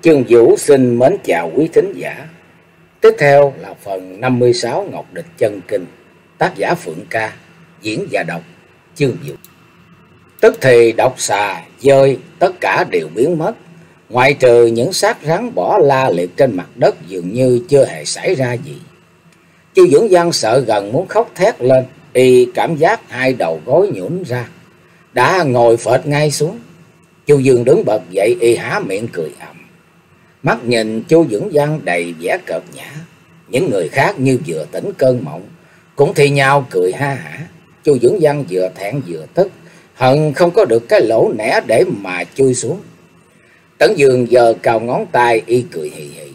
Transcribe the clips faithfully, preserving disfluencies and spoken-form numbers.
Chương Vũ xin mến chào quý thính giả. Tiếp theo là phần năm mươi sáu Ngọc Địch Chân Kinh, tác giả Phượng Ca, diễn và đọc Chương Vũ. Tức thì độc xà, dơi, tất cả đều biến mất, ngoại trừ những xác rắn bỏ la liệt trên mặt đất dường như chưa hề xảy ra gì. Chu Dưỡng Văn sợ gần muốn khóc thét lên, y cảm giác hai đầu gối nhũn ra, đã ngồi phệt ngay xuống. Chu Dương đứng bật dậy, y há miệng cười ầm. Mắt nhìn Chu Dưỡng Văn đầy vẻ cợt nhã. Những người khác như vừa tỉnh cơn mộng cũng thi nhau cười ha hả. Chu Dưỡng Văn vừa thẹn vừa tức, hận không có được cái lỗ nẻ để mà chui xuống. Tấn Dương giờ cào ngón tay, y cười hì hì.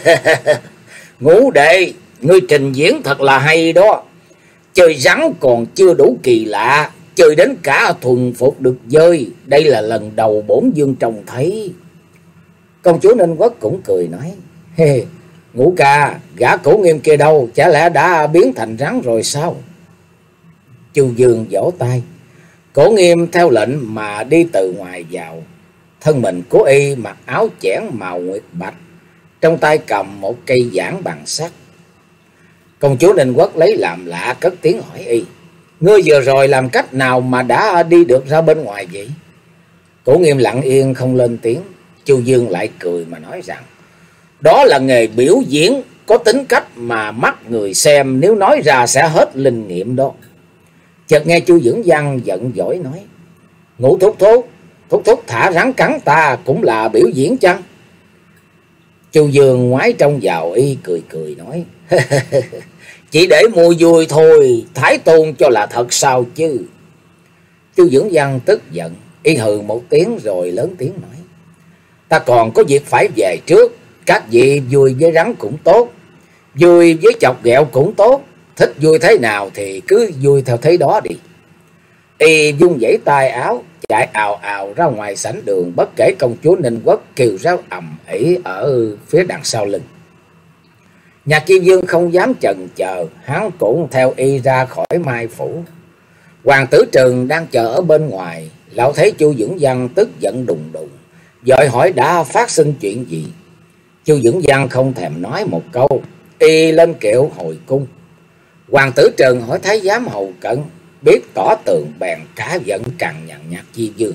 Ngũ đệ, ngươi trình diễn thật là hay đó. Chơi rắn còn chưa đủ kỳ lạ, chơi đến cả thuần phục được dơi, đây là lần đầu bổn vương trông thấy. Công chúa Ninh Quốc cũng cười nói, hey, Ngũ ca, gã Cổ Nghiêm kia đâu, chả lẽ đã biến thành rắn rồi sao? Chu Dương vỗ tay. Cổ Nghiêm theo lệnh mà đi từ ngoài vào. Thân mình của y mặc áo chẽn màu nguyệt bạch, trong tay cầm một cây giảng bằng sắt. Công chúa Ninh Quốc lấy làm lạ, cất tiếng hỏi y, ngươi vừa rồi làm cách nào mà đã đi được ra bên ngoài vậy? Cổ Nghiêm lặng yên không lên tiếng. Chu Dương lại cười mà nói rằng, đó là nghề biểu diễn, có tính cách mà mắt người xem nếu nói ra sẽ hết linh nghiệm đó. Chợt nghe Chu Dưỡng Văn giận dỗi nói, Ngũ thúc thúc, thúc thúc thả rắn cắn ta cũng là biểu diễn chăng? Chu Dương ngoái trông vào y cười cười nói, chỉ để mua vui thôi, Thái Tôn cho là thật sao chứ? Chu Dưỡng Văn tức giận, y hừ một tiếng rồi lớn tiếng nói, ta còn có việc phải về trước, các vị vui với rắn cũng tốt, vui với chọc ghẹo cũng tốt, thích vui thế nào thì cứ vui theo thế đó đi. Y vung vẩy tay áo, chạy ào ào ra ngoài sảnh đường, bất kể công chúa Ninh Quốc kêu ráo ầm ĩ ở phía đằng sau lưng. Nhạc Chi Vương không dám chần chờ, hắn cũng theo y ra khỏi Mai Phủ. Hoàng tử Trừng đang chờ ở bên ngoài, lão thấy Chu Dưỡng Văn tức giận đùng đùng, vội hỏi đã phát sinh chuyện gì. Chu Dưỡng Văn không thèm nói một câu, y lên kiệu hồi cung. Hoàng tử Trừng hỏi thái giám hầu cận, biết tỏ tường bèn cả giận cằn nhằn Nhạc Chi Vương.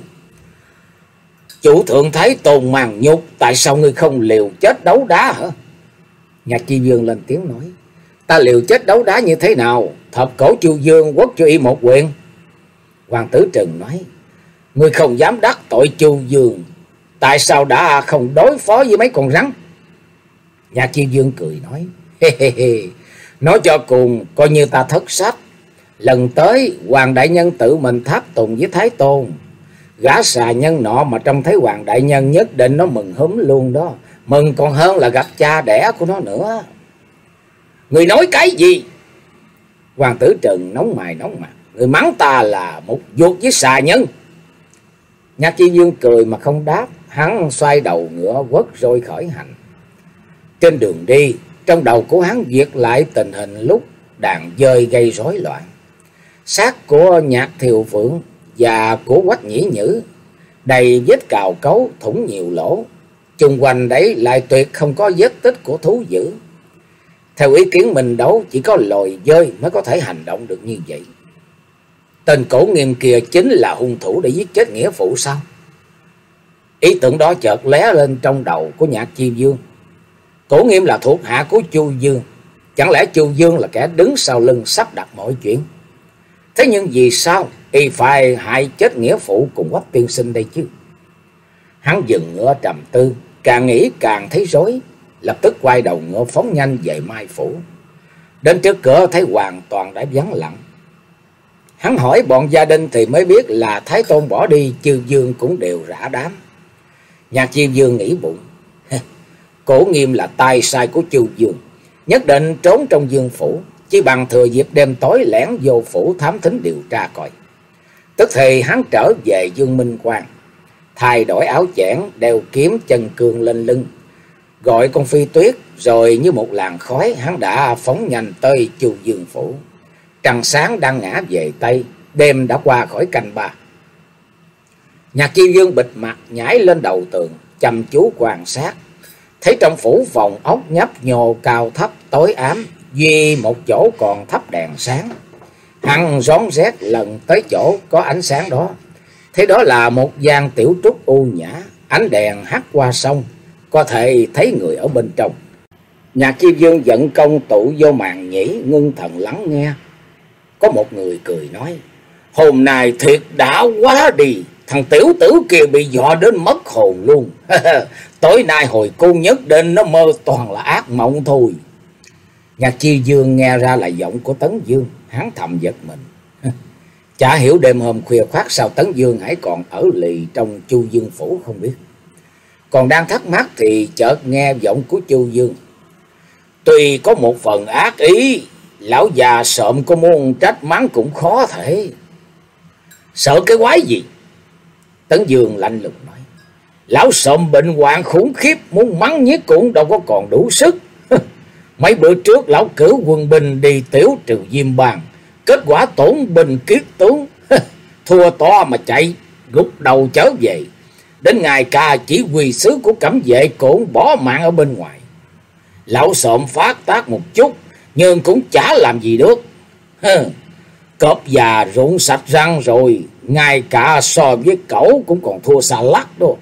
Chủ thượng Thái Tôn màng nhục, tại sao ngươi không liều chết đấu đá hả? Nhạc Chi Vương lên tiếng nói, ta liều chết đấu đá như thế nào? Thập cổ Chu Dương quất cho y một quyền. Hoàng tử Trừng nói, ngươi không dám đắc tội Chu Dương, tại sao đã không đối phó với mấy con rắn? Nhạc Chi Vương cười nói, he he he, nói cho cùng coi như ta thất sách. Lần tới Hoàng đại nhân tự mình tháp tùng với Thái Tôn, gã xà nhân nọ mà trông thấy Hoàng đại nhân nhất định nó mừng húm luôn đó, mừng còn hơn là gặp cha đẻ của nó nữa. Người nói cái gì? Hoàng tử Trừng nóng mày nóng mặt, người mắng ta là một vuột với xà nhân. Nhạc Chi Vương cười mà không đáp, hắn xoay đầu ngựa quất rồi khởi hành. Trên đường đi, trong đầu của hắn viết lại tình hình lúc đàn dơi gây rối loạn. Xác của Nhạc Thiều Phượng và của Quách Nhĩ Nhữ đầy vết cào cấu, thủng nhiều lỗ. Chung quanh đấy lại tuyệt không có vết tích của thú dữ. Theo ý kiến mình đấu, chỉ có lồi dơi mới có thể hành động được như vậy. Tên Cổ Nghiêm kia chính là hung thủ để giết chết nghĩa phụ sao? Ý tưởng đó chợt lóe lên trong đầu của Nhạc Chi Vương. Cổ Nghiêm là thuộc hạ của Chu Dương, chẳng lẽ Chu Dương là kẻ đứng sau lưng sắp đặt mọi chuyện? Thế nhưng vì sao y phải hại chết nghĩa phụ cùng Quách tiên sinh đây chứ? Hắn dừng ngựa trầm tư, càng nghĩ càng thấy rối, lập tức quay đầu ngựa phóng nhanh về Mai Phủ. Đến trước cửa thấy hoàn toàn đã vắng lặng. Hắn hỏi bọn gia đình thì mới biết là Thái Tôn bỏ đi, Chu Dương cũng đều rã đám. Nhạc Chi Vương nghĩ bụng, Cổ Nghiêm là tay sai của Chu Dương, nhất định trốn trong Dương phủ, chỉ bằng thừa dịp đêm tối lẻn vô phủ thám thính điều tra coi. Tức thì hắn trở về Dương Minh Quan, thay đổi áo chẽn, đeo kiếm chân cương lên lưng, gọi con Phi Tuyết, rồi như một làn khói hắn đã phóng nhanh tới Chu Dương phủ. Trăng sáng đang ngã về Tây, đêm đã qua khỏi canh ba. Nhạc Chi Vương bịt mặt nhảy lên đầu tường, chăm chú quan sát. Thấy trong phủ phòng ốc nhấp nhô cao thấp tối ám, duy một chỗ còn thắp đèn sáng. Hắn rón rét lần tới chỗ có ánh sáng đó. Thế đó là một gian tiểu trúc u nhã, ánh đèn hắt qua sông, có thể thấy người ở bên trong. Nhạc Chi Vương dẫn công tụ vô màn nhĩ, ngưng thần lắng nghe. Có một người cười nói: hôm nay thiệt đã quá đi, thằng tiểu tử kia bị dọa đến mất hồn luôn. Tối nay hồi cung nhất định nó mơ toàn là ác mộng thôi. Nhạc Chi Vương nghe ra là giọng của Tấn Dương, hắn thầm giật mình. Chả hiểu đêm hôm khuya khoát sao Tấn Dương hãy còn ở lì trong Chu Dương phủ không biết. Còn đang thắc mắc thì chợt nghe giọng của Chu Dương: tuy có một phần ác ý, lão già sợm có muốn trách mắng cũng khó thể. Sợ cái quái gì? Tấn Dương lạnh lùng nói: lão sợm bệnh hoạn khủng khiếp, muốn mắng nhiếc cũng đâu có còn đủ sức. Mấy bữa trước lão cử quân binh đi tiểu trừ Diêm Bang, kết quả tổn binh kiết tướng, thua to mà chạy, gục đầu trở về. Đến ngày ca chỉ huy sứ của Cẩm Vệ cũng bỏ mạng ở bên ngoài. Lão sợm phát tác một chút, nhưng cũng chả làm gì được. Cọp già rụng sạch răng rồi, ngay cả so với cẩu cũng còn thua xa lắc đó.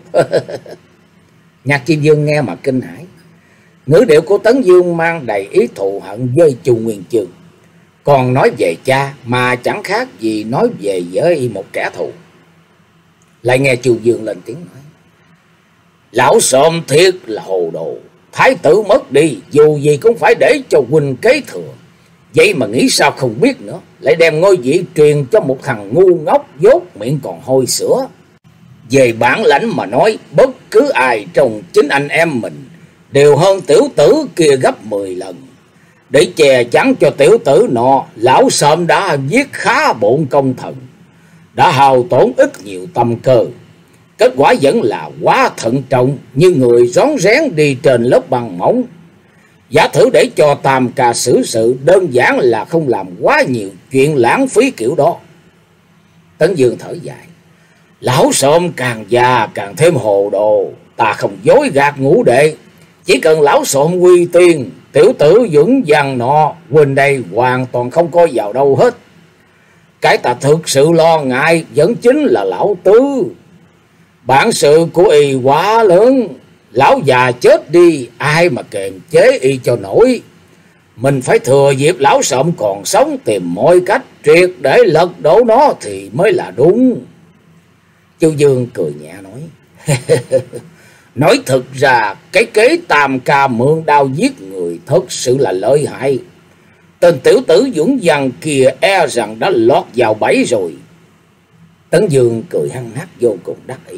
Nhạc Chi Vương nghe mà kinh hãi. Ngữ điệu của Tấn Dương mang đầy ý thù hận với Chu Nguyên Chương. Còn nói về cha mà chẳng khác gì nói về với một kẻ thù. Lại nghe Chu Dương lên tiếng nói: lão sợm thiệt là hồ đồ. Thái tử mất đi, dù gì cũng phải để cho huynh kế thừa. Vậy mà nghĩ sao không biết nữa, lại đem ngôi vị truyền cho một thằng ngu ngốc dốt miệng còn hôi sữa. Về bản lãnh mà nói, bất cứ ai trong chính anh em mình đều hơn tiểu tử kia gấp mười lần. Để che chắn cho tiểu tử nọ, lão sợm đã giết khá bộn công thần, đã hao tổn ít nhiều tâm cơ. Kết quả vẫn là quá thận trọng, như người rón rén đi trên lớp băng mỏng. Giả thử để cho Tam Ca xử sự, đơn giản là không làm quá nhiều chuyện lãng phí kiểu đó. Tấn Dương thở dài: lão sợm càng già càng thêm hồ đồ. Ta không dối gạt ngũ đệ, chỉ cần lão sợm uy tiên, tiểu tử vững vàng nọ, huynh đây hoàn toàn không coi vào đâu hết. Cái ta thực sự lo ngại vẫn chính là lão tứ. Bản sự của y quá lớn, lão già chết đi, ai mà kềm chế y cho nổi. Mình phải thừa dịp lão sợm còn sống, tìm mọi cách triệt để lật đổ nó thì mới là đúng. Chu Dương cười nhẹ nói: nói thật ra cái kế Tam Ca mượn đao giết người thật sự là lợi hại. Tên tiểu tử Dũng Văn kia e rằng đã lọt vào bẫy rồi. Tấn Dương cười hăng hắc vô cùng đắc ý: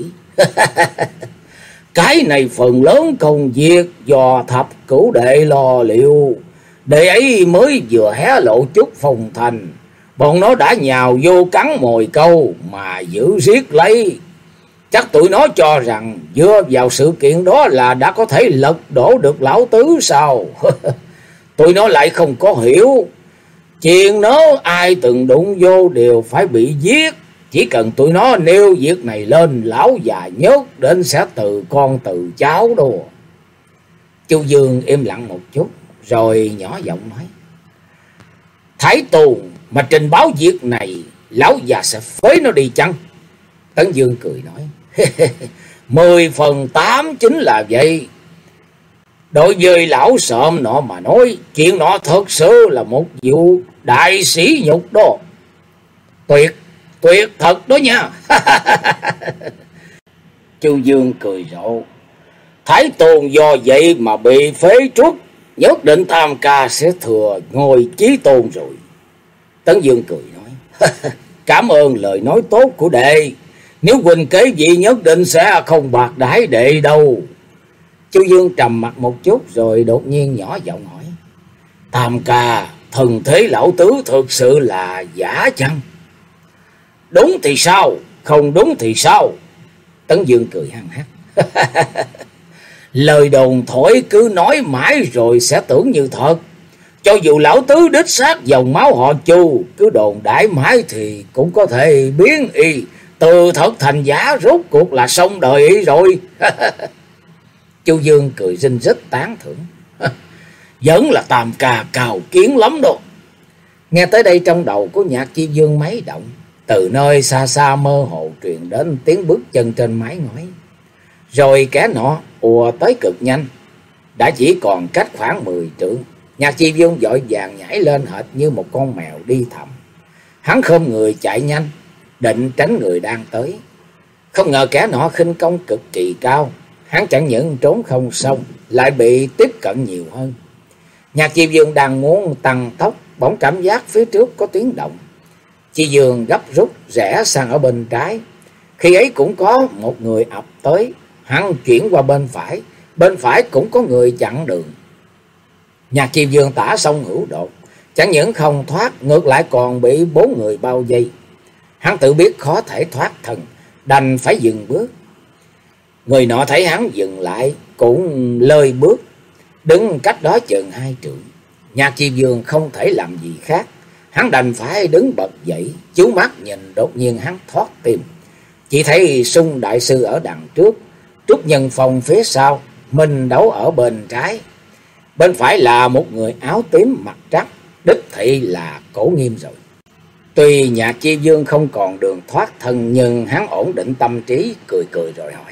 cái này phần lớn công việc do thập cửu đệ lo liệu. Đệ ấy mới vừa hé lộ chút phong thành, bọn nó đã nhào vô cắn mồi câu mà giữ riết lấy. Chắc tụi nó cho rằng dựa vào sự kiện đó là đã có thể lật đổ được lão tứ sao? Tụi nó lại không có hiểu, chuyện nó ai từng đụng vô đều phải bị giết. Chỉ cần tụi nó nêu việc này lên, lão già nhốt đến sẽ từ con từ cháu đồ. Chu Dương im lặng một chút rồi nhỏ giọng nói: Thái Tù mà trình báo việc này, lão già sẽ phế nó đi chăng? Tấn Dương cười nói: Mười phần tám chính là vậy. Đối với lão sợm nọ mà nói, chuyện nọ thật sự là một vụ đại sĩ nhục đó. Tuyệt, tuyệt thật đó nha. Chu Dương cười rộ: Thái Tôn do vậy mà bị phế truất, nhất định Tam Ca sẽ thừa ngôi chí tôn rồi. Tấn Dương cười nói: Cảm ơn lời nói tốt của đệ. Nếu huynh kế vị nhất định sẽ không bạc đãi đệ đâu. Chu Dương trầm mặt một chút rồi đột nhiên nhỏ giọng hỏi: Tam Ca, thần thế lão tứ thực sự là giả chăng? Đúng thì sao, không đúng thì sao? Tấn Dương cười hăng hắc: Lời đồn thổi cứ nói mãi rồi sẽ tưởng như thật. Cho dù lão tứ đích xác dòng máu họ Chu, cứ đồn đãi mãi thì cũng có thể biến y từ thật thành giả, rốt cuộc là xong đời y rồi. Chu Dương cười rinh rít tán thưởng. Vẫn là tam ca cao kiến lắm đâu. Nghe tới đây trong đầu của Nhạc Chi Dương máy động. Từ nơi xa xa mơ hồ truyền đến tiếng bước chân trên mái ngói. Rồi kẻ nọ ùa tới cực nhanh. Đã chỉ còn cách khoảng mười trượng. Nhạc Chi Dương vội vàng nhảy lên hệt như một con mèo đi thầm. Hắn khom người chạy nhanh, định tránh người đang tới. Không ngờ kẻ nọ khinh công cực kỳ cao. Hắn chẳng những trốn không xong, lại bị tiếp cận nhiều hơn. Nhạc Chi Dương đang muốn tăng tốc, bỗng cảm giác phía trước có tiếng động. Chi Dương gấp rút rẽ sang ở bên trái. Khi ấy cũng có một người ập tới. Hắn chuyển qua bên phải, bên phải cũng có người chặn đường. Nhạc Chi Dương tả xong hữu đột, chẳng những không thoát, ngược lại còn bị bốn người bao vây. Hắn tự biết khó thể thoát thân, đành phải dừng bước. Người nọ thấy hắn dừng lại, cũng lơi bước, đứng cách đó chừng hai trượng. Nhạc Chi Dương không thể làm gì khác, hắn đành phải đứng bật dậy, chú mắt nhìn. Đột nhiên hắn thoát tim, chỉ thấy Sung đại sư ở đằng trước, Trúc Nhân Phong phía sau, Minh Đấu ở bên trái. Bên phải là một người áo tím mặt trắng, đích thị là Cổ Nghiêm rồi. Tuy Nhạc Chi Dương không còn đường thoát thân, nhưng hắn ổn định tâm trí, cười cười rồi hỏi.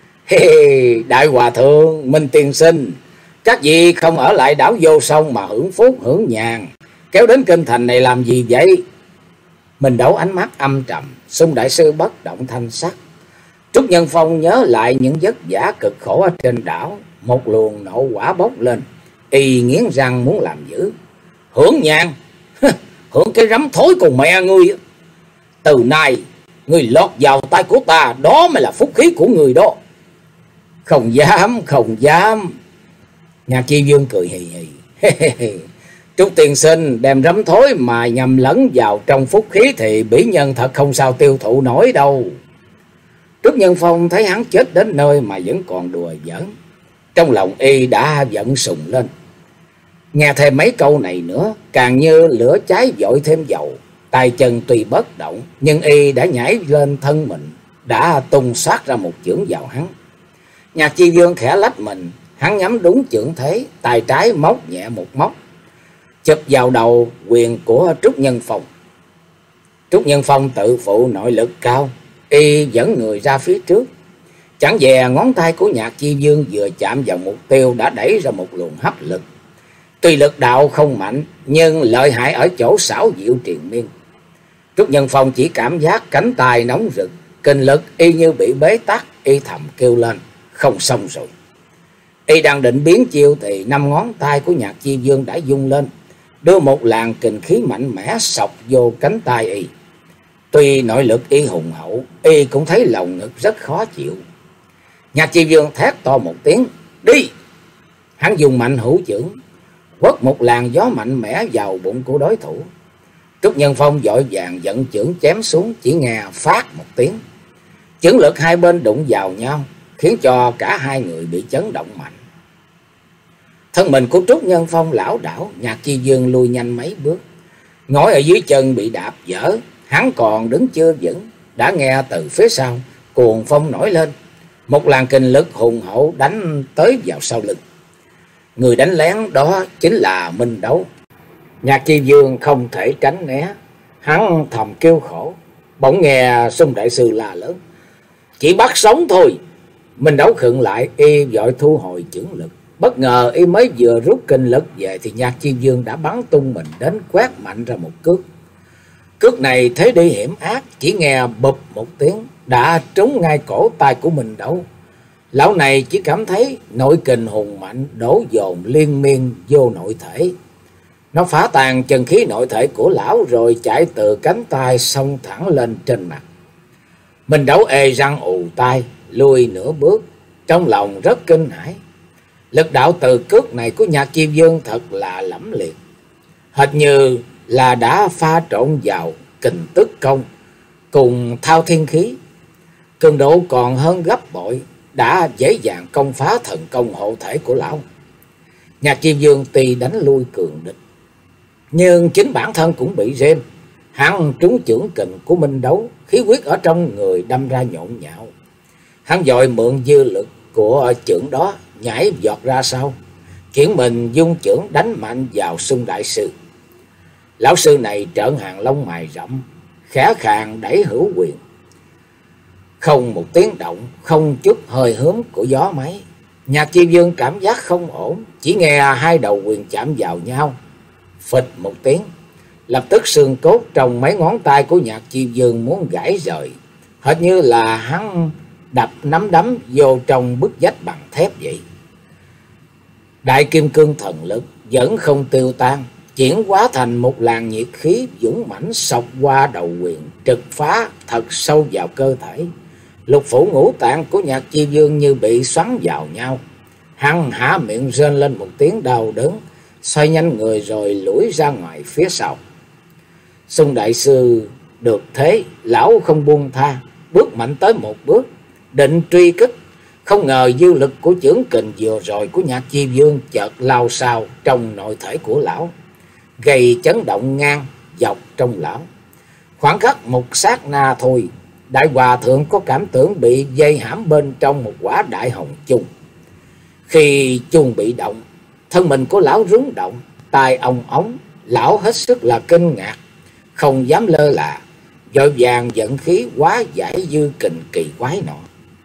Hey, đại hòa thượng Minh tiên sinh, các vị không ở lại đảo Vô Song mà hưởng phúc hưởng nhàn, kéo đến kinh thành này làm gì vậy? Minh Đấu ánh mắt âm trầm, Sung đại sư bất động thanh sắc. Trúc Nhân Phong nhớ lại những vất vả cực khổ ở trên đảo, một luồng nộ quả bốc lên, y nghiến răng muốn làm dữ. Hưởng nhàn? Hưởng cái rắm thối cùng mẹ ngươi. Từ nay ngươi lọt vào tay của ta, đó mới là phúc khí của người đó. Không dám, không dám. Nhạc Chi Dương cười hì hì. Trúc tiên sinh đem rắm thối mà nhầm lẫn vào trong phúc khí thì bỉ nhân thật không sao tiêu thụ nổi đâu. Trúc Nhân Phong thấy hắn chết đến nơi mà vẫn còn đùa giỡn, trong lòng y đã giận sùng lên. Nghe thêm mấy câu này nữa, càng như lửa cháy dội thêm dầu. Tay chân tuy bất động, nhưng y đã nhảy lên thân mình, đã tung xoát ra một chưởng vào hắn. Nhạc Chi Dương khẽ lách mình, hắn nhắm đúng chưởng thế, tay trái móc nhẹ một móc, chụp vào đầu quyền của Trúc Nhân Phong. Trúc Nhân Phong tự phụ nội lực cao, y dẫn người ra phía trước. Chẳng dè ngón tay của Nhạc Chi Dương vừa chạm vào mục tiêu đã đẩy ra một luồng hấp lực. Tuy lực đạo không mạnh, nhưng lợi hại ở chỗ xảo diệu triền miên. Trúc Nhân Phong chỉ cảm giác cánh tay nóng rực, kinh lực y như bị bế tắc, y thầm kêu lên, không xong rồi. Y đang định biến chiêu thì năm ngón tay của Nhạc Chi Dương đã rung lên, đưa một làn kình khí mạnh mẽ sộc vô cánh tay y. Tuy nội lực y hùng hậu, y cũng thấy lòng ngực rất khó chịu. Nhạc Chi Dương thét to một tiếng, đi! Hắn dùng mạnh hữu chưởng, quất một làn gió mạnh mẽ vào bụng của đối thủ. Trúc Nhân Phong vội vàng dẫn chưởng chém xuống, chỉ nghe phát một tiếng. Chưởng lực hai bên đụng vào nhau, khiến cho cả hai người bị chấn động mạnh. Thân mình của Trúc Nhân Phong lảo đảo, Nhạc Chi Dương lùi nhanh mấy bước. Ngói ở dưới chân bị đạp vỡ, hắn còn đứng chưa vững, đã nghe từ phía sau cuồng phong nổi lên, một làn kinh lực hùng hậu đánh tới vào sau lưng. Người đánh lén đó chính là Minh Đấu. Nhạc Chi Dương không thể tránh né, hắn thầm kêu khổ. Bỗng nghe Sung đại sư la lớn, chỉ bắt sống thôi. Minh Đấu khựng lại, y vội thu hồi chưởng lực. Bất ngờ y mới vừa rút kinh lực về thì Nhạc Chi Dương đã bắn tung mình đến, quét mạnh ra một cước. Cước này thế đi hiểm ác, chỉ nghe bụp một tiếng đã trúng ngay cổ tay của Minh Đấu. Lão này chỉ cảm thấy nội kình hùng mạnh đổ dồn liên miên vô nội thể. Nó phá tan chân khí nội thể của lão rồi chạy từ cánh tay xông thẳng lên trên mặt. Minh Đấu ê răng ù tai, lui nửa bước, trong lòng rất kinh hãi. Lực đạo từ cước này của Nhạc Chi Dương thật là lẫm liệt, hệt như là đã pha trộn vào kình tức công cùng thao thiên khí. Cường độ còn hơn gấp bội, đã dễ dàng công phá thần công hộ thể của lão. Nhạc Chi Dương tuy đánh lui cường địch, nhưng chính bản thân cũng bị rêm. Hắn trúng chưởng kình của Minh Đấu, khí huyết ở trong người đâm ra nhộn nhạo. Hắn vội mượn dư lực của chưởng đó, nhảy giọt ra sau, chuyển mình dung chưởng đánh mạnh vào Xuân đại sư. Lão sư này trợn hàng lông mày rậm, khẽ khàng đẩy hữu quyền. Không một tiếng động, không chút hơi hớm của gió máy. Nhạc Chi Dương cảm giác không ổn, chỉ nghe hai đầu quyền chạm vào nhau, phịch một tiếng. Lập tức xương cốt trong mấy ngón tay của Nhạc Chi Dương muốn gãy rời, hệt như là hắn đập nắm đấm vô trong bức vách bằng thép vậy. Đại kim cương thần lực vẫn không tiêu tan, chuyển hóa thành một làn nhiệt khí dũng mãnh xộc qua đầu quyền, trực phá thật sâu vào cơ thể. Lục phủ ngũ tạng của Nhạc Chi Dương như bị xoắn vào nhau. Hắn há miệng rên lên một tiếng đau đớn, xoay nhanh người rồi lủi ra ngoài phía sau. Xuân đại sư được thế, lão không buông tha, bước mạnh tới một bước, định truy kích. Không ngờ dư lực của chưởng kình vừa rồi của Nhạc Chi Dương chợt lao sao trong nội thể của lão, gây chấn động ngang dọc trong lão. Khoảng khắc một sát na thôi, đại hòa thượng có cảm tưởng bị dây hãm bên trong một quả đại hồng chung. Khi chung bị động, thân mình của lão rúng động, tai ong ống, lão hết sức là kinh ngạc, không dám lơ là, vội vàng dẫn khí hóa giải dư kình kỳ quái nọ.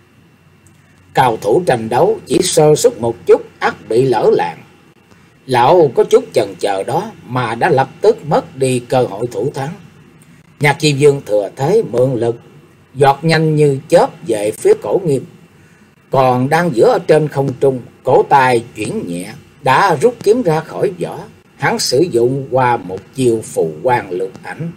Cao thủ tranh đấu chỉ sơ suất một chút ắt bị lỡ làng. Lão có chút chần chờ đó mà đã lập tức mất đi cơ hội thủ thắng. Nhạc Chi Dương thừa thế mượn lực, giọt nhanh như chớp về phía Cổ Nghiêm. Còn đang giữa ở trên không trung, cổ tay chuyển nhẹ, đã rút kiếm ra khỏi vỏ. Hắn sử dụng qua một chiêu phù quang lược ảnh.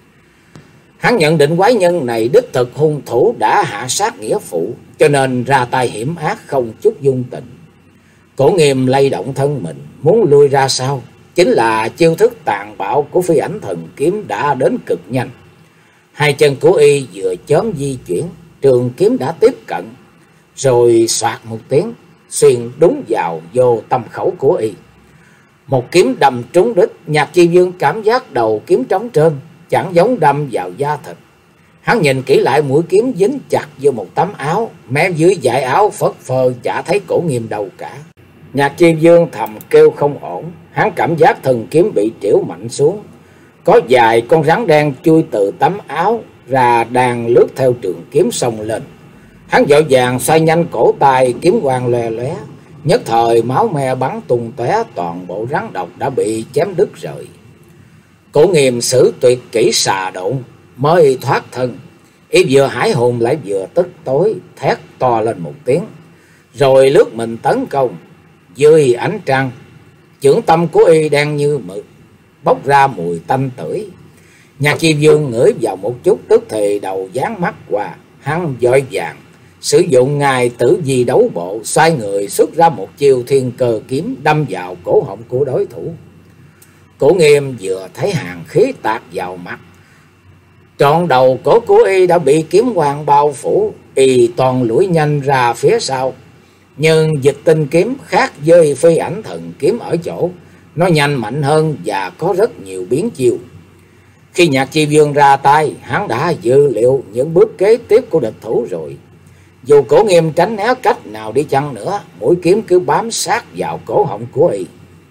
Hắn nhận định quái nhân này đích thực hung thủ đã hạ sát nghĩa phụ, cho nên ra tay hiểm ác không chút dung tình. Cổ Nghiêm lay động thân mình, muốn lui ra sau. Chính là chiêu thức tàn bạo của phi ảnh thần kiếm đã đến cực nhanh. Hai chân của y vừa chớm di chuyển, trường kiếm đã tiếp cận, rồi xoạt một tiếng, xuyên đúng vào vô tâm khẩu của y. Một kiếm đâm trúng đích. Nhạc Chi Dương cảm giác đầu kiếm trống trơn, chẳng giống đâm vào da thịt. Hắn nhìn kỹ lại mũi kiếm dính chặt vô một tấm áo, mé dưới dải áo phất phơ chả thấy Cổ Nghiêm đâu cả. Nhạc Chi Dương thầm kêu không ổn, hắn cảm giác thần kiếm bị trĩu mạnh xuống. Có vài con rắn đen chui từ tấm áo ra đang lướt theo trường kiếm xông lên. Hắn vội vàng xoay nhanh cổ tay, kiếm quang lóe lóe, nhất thời máu me bắn tung tóe, toàn bộ rắn độc đã bị chém đứt rời. Cổ Nghiêm sử tuyệt kỹ xà độn mới thoát thân, y vừa hãi hùng lại vừa tức tối, thét to lên một tiếng, rồi lướt mình tấn công. Dưới ánh trăng, chưởng tâm của y đen như mực, bốc ra mùi tanh tưởi. Nhạc Chi Dương ngửi vào một chút, tức thì đầu dán mắt qua. Hắn vội vàng sử dụng ngài tử di đấu bộ, xoay người xuất ra một chiêu thiên cơ kiếm đâm vào cổ họng của đối thủ. Cổ Nghiêm vừa thấy hàng khí tạt vào mặt, trọn đầu cổ của y đã bị kiếm quang bao phủ, y toàn lủi nhanh ra phía sau. Nhưng dịch tinh kiếm khác với phi ảnh thần kiếm ở chỗ nó nhanh mạnh hơn và có rất nhiều biến chiêu. Khi Nhạc Chi Dương ra tay, hắn đã dự liệu những bước kế tiếp của địch thủ rồi. Dù Cổ Nghiêm tránh né cách nào đi chăng nữa, mũi kiếm cứ bám sát vào cổ họng của y.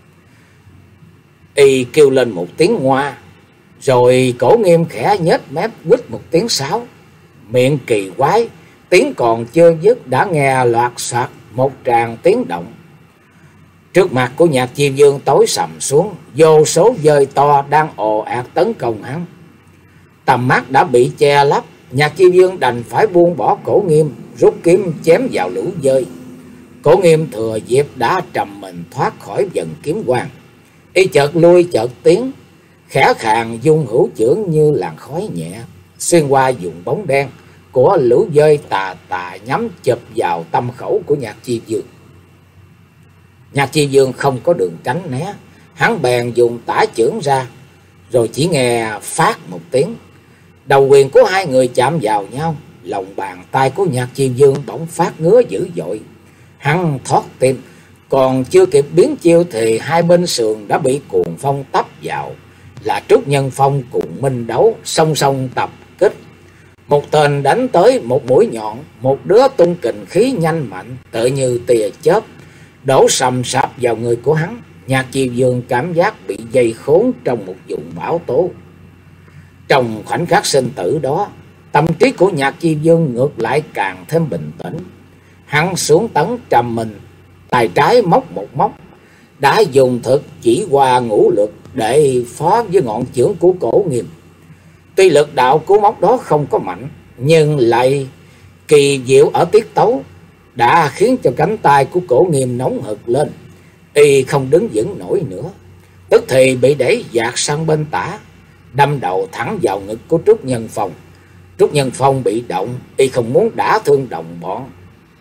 Y kêu lên một tiếng ngoa, rồi Cổ Nghiêm khẽ nhếch mép quýt một tiếng sáo. Miệng kỳ quái, tiếng còn chưa dứt đã nghe loạt soạt một tràng tiếng động. Trước mặt của Nhạc Chi Dương tối sầm xuống, vô số dơi to đang ồ ạt tấn công hắn. Tầm mắt đã bị che lấp, Nhạc Chi Dương đành phải buông bỏ Cổ Nghiêm, rút kiếm chém vào lũ dơi. Cổ Nghiêm thừa dịp đã trầm mình thoát khỏi dần kiếm quang, y chợt lui chợt tiến, khẽ khàng dung hữu chưởng như làn khói nhẹ, xuyên qua vùng bóng đen của lũ dơi tà tà nhắm chụp vào tâm khẩu của Nhạc Chi Dương. Nhạc Chi Dương không có đường tránh né, hắn bèn dùng tả chưởng ra, rồi chỉ nghe phát một tiếng, đầu quyền của hai người chạm vào nhau. Lòng bàn tay của Nhạc Chi Dương bỗng phát ngứa dữ dội, hắn thoát tim, còn chưa kịp biến chiêu thì hai bên sườn đã bị cuồng phong tấp vào, là Trúc Nhân Phong cùng Minh Đấu song song tập kích. Một tên đánh tới một mũi nhọn, một đứa tung kình khí nhanh mạnh tự như tia chớp, đổ sầm sạp vào người của hắn. Nhạc Chi Vương cảm giác bị dây khốn trong một vùng bão tố. Trong khoảnh khắc sinh tử đó, tâm trí của Nhạc Chi Vương ngược lại càng thêm bình tĩnh. Hắn xuống tấn trầm mình, tay trái móc một móc, đã dùng thực chỉ qua ngũ lực để phó với ngọn chưởng của Cổ Nghiêm. Tuy lực đạo của móc đó không có mạnh, nhưng lại kỳ diệu ở tiết tấu, đã khiến cho cánh tay của Cổ Nghiêm nóng hực lên. Y không đứng vững nổi nữa, tức thì bị đẩy dạt sang bên tả, đâm đầu thẳng vào ngực của Trúc Nhân Phong. Trúc Nhân Phong bị động, y không muốn đả thương đồng bọn,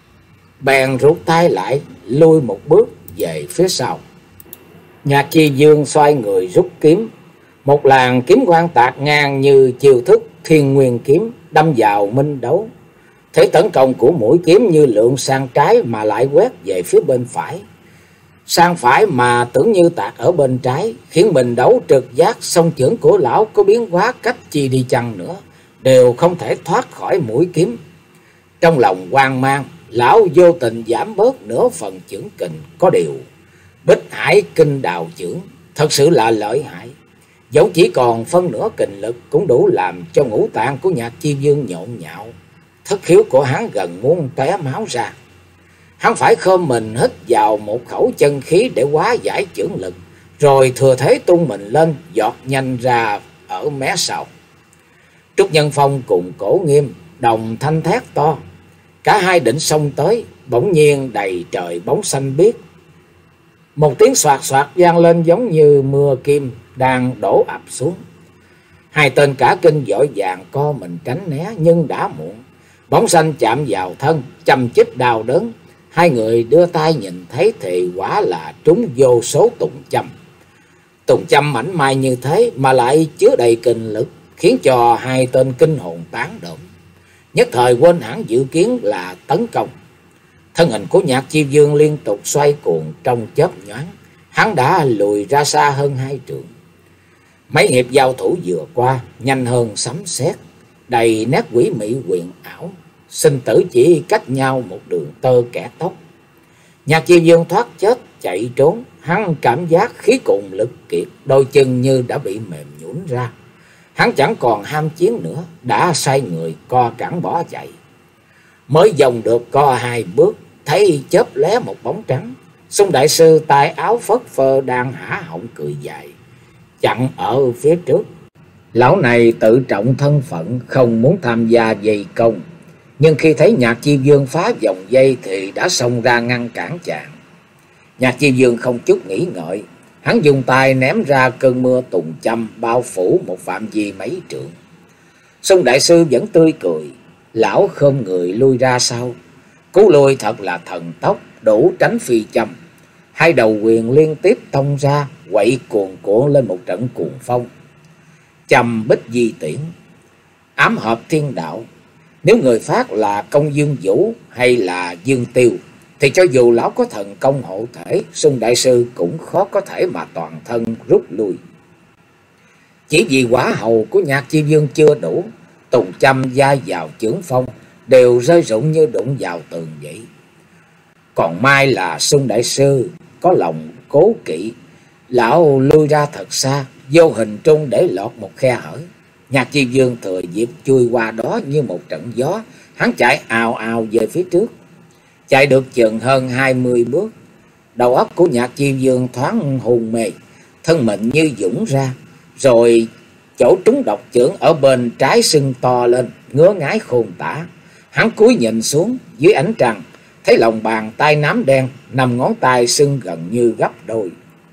bèn rút tay lại, lui một bước về phía sau. Nhạc Chi Vương xoay người rút kiếm, một làn kiếm quang tạc ngang như chiêu thức Thiên Nguyên kiếm đâm vào Minh Đấu. Thế tấn công của mũi kiếm như lượn sang trái mà lại quét về phía bên phải, sang phải mà tưởng như tạc ở bên trái, khiến Minh Đấu trực giác song chưởng của lão có biến hóa cách chi đi chăng nữa, đều không thể thoát khỏi mũi kiếm. Trong lòng hoang mang, lão vô tình giảm bớt nửa phần chưởng kình. Có điều Bích Hải Kinh Đào chưởng thật sự là lợi hại, dẫu chỉ còn phân nửa kình lực cũng đủ làm cho ngũ tạng của Nhạc Chi Vương nhộn nhạo. Thất khiếu của hắn gần muốn tóe máu ra. Hắn phải khom mình hít vào một khẩu chân khí để hóa giải chưởng lực, rồi thừa thế tung mình lên, giọt nhanh ra ở mé sau. Trúc Nhân Phong cùng Cổ Nghiêm đồng thanh thét to, cả hai định xông tới, bỗng nhiên đầy trời bóng xanh biếc. Một tiếng xoạt xoạt vang lên giống như mưa kim đang đổ ập xuống. Hai tên cả kinh vội vàng co mình tránh né, nhưng đã muộn. Bóng xanh chạm vào thân, châm chích đau đớn. Hai người đưa tay nhìn thấy thì quả là trúng vô số tùng châm. Tùng châm mảnh mai như thế mà lại chứa đầy kình lực, khiến cho hai tên kinh hồn tán động, nhất thời quên hẳn dự kiến là tấn công. Thân hình của Nhạc Chi Vương liên tục xoay cuồng, trong chớp nhoáng hắn đã lùi ra xa hơn hai trượng. Mấy hiệp giao thủ vừa qua nhanh hơn sấm sét, đầy nét quỷ mị huyền ảo, sinh tử chỉ cách nhau một đường tơ kẻ tóc. Nhạc Chi Vương thoát chết chạy trốn, hắn cảm giác khí cùng lực kiệt, đôi chân như đã bị mềm nhũn ra. Hắn chẳng còn ham chiến nữa, đã sai người co cẳng bỏ chạy. Mới dòng được co hai bước, thấy chớp lé một bóng trắng. Xung đại sư tay áo phất phơ đang hả họng cười dài, chặn ở phía trước. Lão này tự trọng thân phận, không muốn tham gia vây công, nhưng khi thấy Nhạc Chi Vương phá vòng dây thì đã xông ra ngăn cản chàng. Nhạc Chi Vương không chút nghĩ ngợi, hắn dùng tay ném ra cơn mưa tùng châm bao phủ một phạm vi mấy trượng. Xung đại sư vẫn tươi cười, lão khom người lui ra sau, cú lùi thật là thần tốc, đủ tránh phi châm. Hai đầu quyền liên tiếp tông ra, quậy cuồn cuộn lên một trận cuồng phong. Châm bích di tiễn, ám hợp thiên đạo. Nếu người phát là Công Dương Vũ hay là Dương Tiêu, thì cho dù lão có thần công hộ thể, Xung đại sư cũng khó có thể mà toàn thân rút lui. Chỉ vì quả hầu của Nhạc Chi Vương chưa đủ, tùng châm gia vào chưởng phong đều rơi rụng như đụng vào tường vậy. Còn may là Xung đại sư có lòng cố kỵ, lão lui ra thật xa, vô hình trung để lọt một khe hở. Nhạc Chi Vương thừa dịp chui qua đó như một trận gió, hắn chạy ào ào về phía trước. Chạy được chừng hơn hai mươi bước, đầu óc của Nhạc Chi Vương thoáng hôn mê, thân mình như dũng ra, rồi chỗ trúng độc chưởng ở bên trái sưng to lên, ngứa ngái khôn tả. Hắn cúi nhìn xuống, dưới ánh trăng thấy lòng bàn tay nám đen, nằm ngón tay sưng gần như gấp đôi.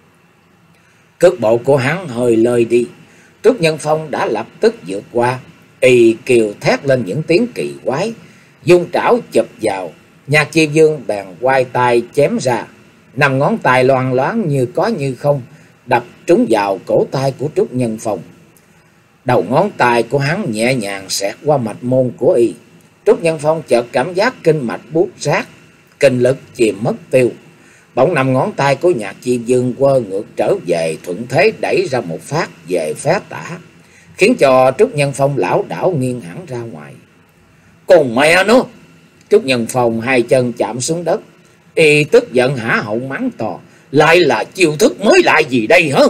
Cước bộ của hắn hơi lơi đi, Trúc Nhân Phong đã lập tức vượt qua, y kêu thét lên những tiếng kỳ quái, dung trảo chụp vào. Nhạc Chi Vương bèn quay tay chém ra, năm ngón tay loang loáng như có như không, đập trúng vào cổ tay của Trúc Nhân Phong. Đầu ngón tay của hắn nhẹ nhàng xẹt qua mạch môn của y. Trúc Nhân Phong chợt cảm giác kinh mạch buốt rát, kinh lực chìm mất tiêu. Bỗng năm ngón tay của Nhạc Chi Vương quơ ngược trở về, thuận thế đẩy ra một phát về phé tả, khiến cho Trúc Nhân Phong lảo đảo nghiêng hẳn ra ngoài. Còn mẹ nó! Trúc Nhân Phong hai chân chạm xuống đất, Y tức giận hả họng mắng to: lại là chiêu thức mới lạ gì đây hả?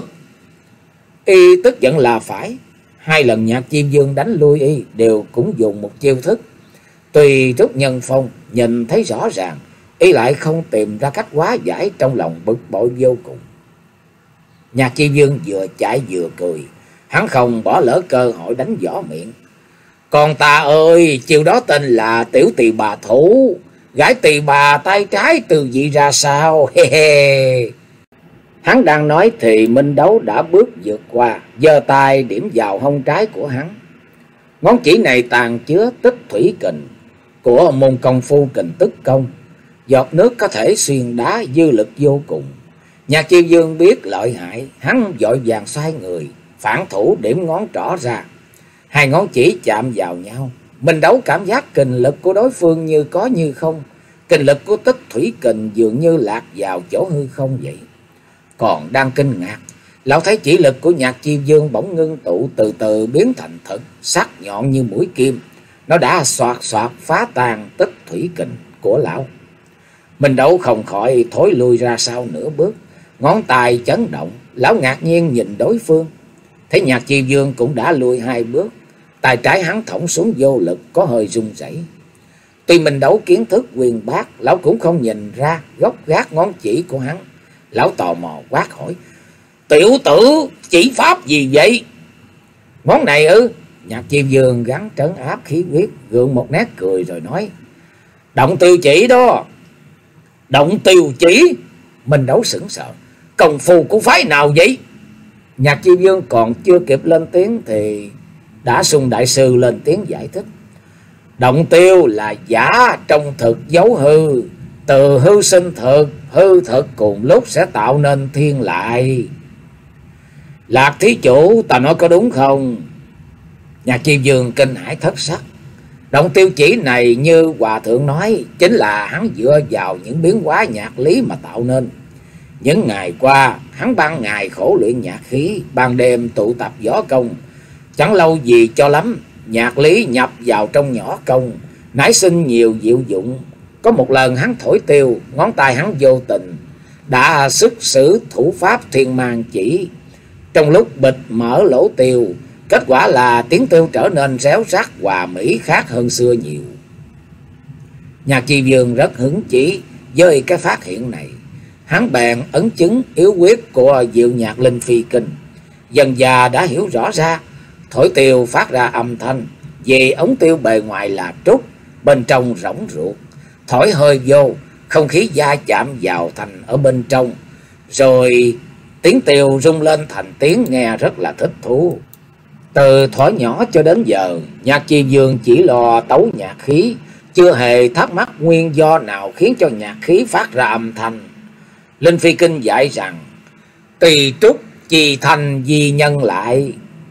Y tức giận là phải. Hai lần Nhạc Chi Dương đánh lui y đều cũng dùng một chiêu thức. Tuy Trúc Nhân Phong nhìn thấy rõ ràng, y lại không tìm ra cách hóa giải, trong lòng bực bội vô cùng. Nhạc Chi Dương vừa chạy vừa cười, hắn không bỏ lỡ cơ hội đánh võ miệng. Còn ta ơi, chiêu đó tên là tiểu tỳ bà thủ, gãi tỳ bà tay trái từ vị ra sao. He he. Hắn đang nói thì Minh Đấu đã bước vượt qua, giơ tay điểm vào hông trái của hắn. Ngón chỉ này tàn chứa tích thủy kình của môn công phu Kình Tức Công, giọt nước có thể xuyên đá, dư lực vô cùng. Nhạc Chi Dương biết lợi hại, hắn vội vàng xoay người, phản thủ điểm ngón trỏ ra. Hai ngón chỉ chạm vào nhau, Minh Đấu cảm giác kình lực của đối phương như có như không, kình lực của tích thủy kình dường như lạc vào chỗ hư không vậy. Còn đang kinh ngạc, lão thấy chỉ lực của Nhạc Chi Dương bỗng ngưng tụ, từ từ biến thành thực, sắc nhọn như mũi kim. Nó đã xoạt xoạt phá tan tích thủy kình của lão. Minh Đấu không khỏi thối lui ra sau nửa bước, ngón tay chấn động. Lão ngạc nhiên nhìn đối phương, thấy Nhạc Chi Dương cũng đã lui hai bước, tay trái hắn thõng xuống vô lực, có hơi run rẩy. Tuy Minh Đấu kiến thức uyên bác, lão cũng không nhìn ra gốc gác ngón chỉ của hắn. Lão tò mò quát hỏi: tiểu tử chỉ pháp gì vậy? Ngón này ư? Nhạc Chi Dương gắng trấn áp khí huyết, gượng một nét cười rồi nói: động tiêu chỉ đó. Động tiêu chỉ? Minh Đấu sững sờ: công phu của phái nào vậy? Nhạc Chi Dương còn chưa kịp lên tiếng thì đã Sung đại sư lên tiếng giải thích: động tiêu là giả trong thực dấu hư, từ hư sinh thực, hư thực cùng lúc sẽ tạo nên thiên lại. Lạc thí chủ, ta nói có đúng không? Nhạc Chi Dương kinh hãi thất sắc. Động tiêu chỉ này như hòa thượng nói, chính là hắn dựa vào những biến hóa nhạc lý mà tạo nên. Những ngày qua, hắn ban ngày khổ luyện nhạc khí, ban đêm tụ tập võ công. Chẳng lâu gì cho lắm, nhạc lý nhập vào trong nhỏ công, nảy sinh nhiều diệu dụng. Có một lần hắn thổi tiêu, ngón tay hắn vô tình đã sức sử thủ pháp thiên mang chỉ. Trong lúc bịt mở lỗ tiêu, kết quả là tiếng tiêu trở nên réo rắt hòa mỹ, khác hơn xưa nhiều. Nhạc Chi Dương rất hứng chí với cái phát hiện này. Hắn bèn ấn chứng yếu quyết của Diệu Nhạc Linh Phi Kinh. Dần già đã hiểu rõ ra, thổi tiêu phát ra âm thanh, vì ống tiêu bề ngoài là trúc, bên trong rỗng ruột. Thổi hơi vô, không khí va chạm vào thành ở bên trong, rồi tiếng tiêu rung lên thành tiếng nghe rất là thích thú. Từ thuở nhỏ cho đến giờ, Nhạc Chi Dương chỉ lo tấu nhạc khí, chưa hề thắc mắc nguyên do nào khiến cho nhạc khí phát ra âm thanh. Linh Phi Kinh dạy rằng tỳ trúc chi thành di nhân lại.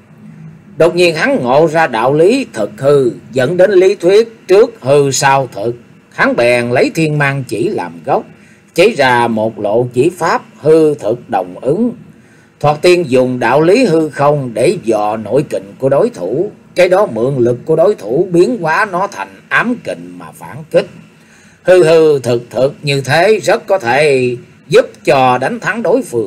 Đột nhiên hắn ngộ ra đạo lý thực hư, dẫn đến lý thuyết trước hư sau thực. Hắn bèn lấy thiên mang chỉ làm gốc, chế ra một lộ chỉ pháp hư thực đồng ứng. Thoạt tiên dùng đạo lý hư không để dò nội kình của đối thủ, cái đó mượn lực của đối thủ biến hóa nó thành ám kình mà phản kích. Hư hư thực thực như thế rất có thể giúp cho đánh thắng đối phương.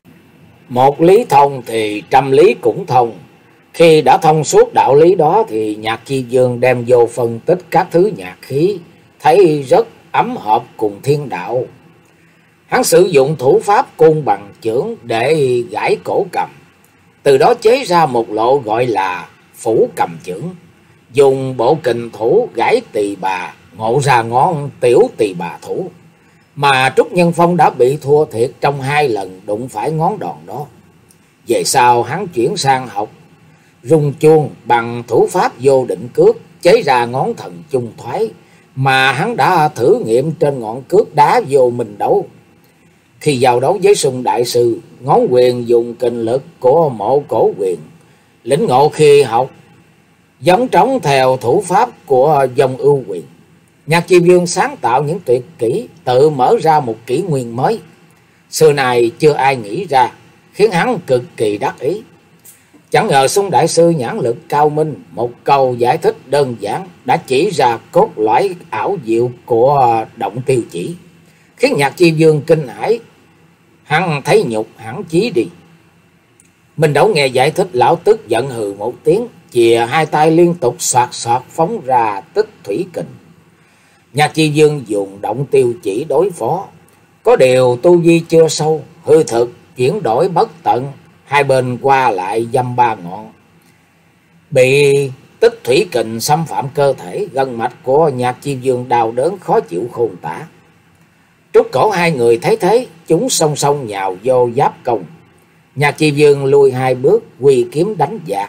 Một lý thông thì trăm lý cũng thông. Khi đã thông suốt đạo lý đó thì Nhạc Chi Dương đem vô phân tích các thứ nhạc khí, thấy rất ấm hợp cùng thiên đạo. Hắn sử dụng thủ pháp côn bằng chưởng để gãi cổ cầm, từ đó chế ra một lộ gọi là phủ cầm chưởng. Dùng bộ kình thủ gãi tỳ bà, ngộ ra ngón tiểu tỳ bà thủ. Mà Trúc Nhân Phong đã bị thua thiệt trong hai lần đụng phải ngón đòn đó. Về sau hắn chuyển sang học rung chuông bằng thủ pháp vô định cước, chế ra ngón thần chung thoái mà hắn đã thử nghiệm trên ngọn cước đá vô Minh Đấu. Khi giao đấu với Sung đại sư, ngón quyền dùng kình lực của Mộ Cổ quyền, lĩnh ngộ khi học giống trống theo thủ pháp của Dông Ưu quyền. Nhạc Chi Dương sáng tạo những tuyệt kỹ, tự mở ra một kỷ nguyên mới, xưa này chưa ai nghĩ ra, khiến hắn cực kỳ đắc ý. Chẳng ngờ Sung đại sư nhãn lực cao minh, một câu giải thích đơn giản đã chỉ ra cốt lõi ảo diệu của động tiêu chỉ. khiến Nhạc Chi Vương kinh hãi. Hắn thấy nhục hẳn chí đi. Minh Đấu nghe giải thích, lão tức giận hừ một tiếng, chìa hai tay liên tục xoạt xoạt phóng ra Tích Thủy Kình. Nhạc Chi Vương dùng động tiêu chỉ đối phó, có điều tu vi chưa sâu, hư thực chuyển đổi bất tận, hai bên qua lại dăm ba ngọn. Bị Tích Thủy Kình xâm phạm cơ thể, gân mạch của Nhạc Chi Vương đau đớn khó chịu khôn tả. Trúc cổ hai người thấy thế, chúng song song nhào vô giáp công. Nhạc Chi Vương lùi hai bước, huy kiếm đánh dạt,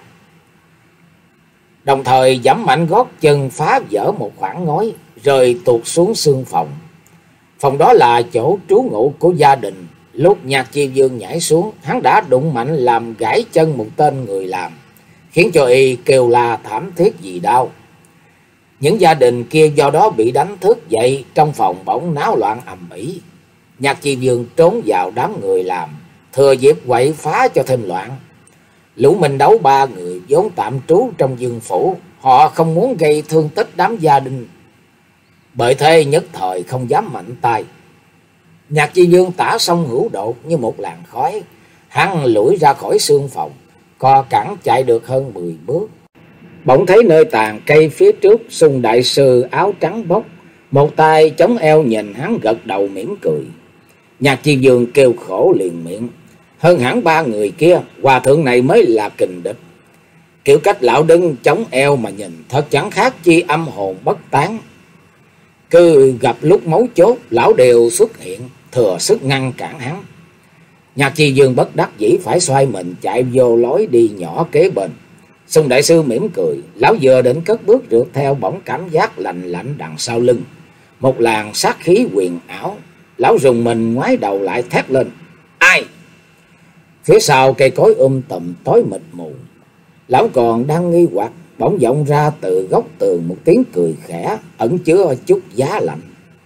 đồng thời giẫm mạnh gót chân phá vỡ một khoảng ngói, rơi tuột xuống xương phòng. Phòng đó là chỗ trú ngụ của gia đình. Lúc Nhạc Chi Vương nhảy xuống, hắn đã đụng mạnh làm gãy chân một tên người làm, khiến cho y kêu la thảm thiết vì đau. Những gia đình kia do đó bị đánh thức dậy, trong phòng bỗng náo loạn ầm ĩ. Nhạc Chi Vương trốn vào đám người làm, thừa dịp quậy phá cho thêm loạn. Lũ Minh Đấu ba người vốn tạm trú trong vương phủ, họ không muốn gây thương tích đám gia đình, bởi thế nhất thời không dám mạnh tay. Nhạc Chi Vương tả song hữu đột như một làn khói, hắn lủi ra khỏi xương phòng, co cẳng chạy được hơn mười bước. Bỗng thấy nơi tàn cây phía trước, Xung đại sư áo trắng bóc, một tay chống eo nhìn hắn gật đầu mỉm cười. Nhạc Chi Vương kêu khổ liền miệng, hơn hẳn ba người kia, hòa thượng này mới là kình địch. Kiểu cách lão đứng chống eo mà nhìn, thật chẳng khác chi âm hồn bất tán. Cứ gặp lúc mấu chốt, lão đều xuất hiện, thừa sức ngăn cản hắn. Nhạc Chi Vương bất đắc dĩ phải xoay mình chạy vô lối đi nhỏ kế bên. Xung đại sư mỉm cười, lão vừa định cất bước rượt theo, bỗng cảm giác lạnh lạnh đằng sau lưng, một làn sát khí huyền ảo. Lão rùng mình ngoái đầu lại thét lên: Ai? Phía sau cây cối um tùm tối mịt mù. Lão còn đang nghi hoặc, bỗng vọng ra từ góc tường một tiếng cười khẽ ẩn chứa chút giá lạnh.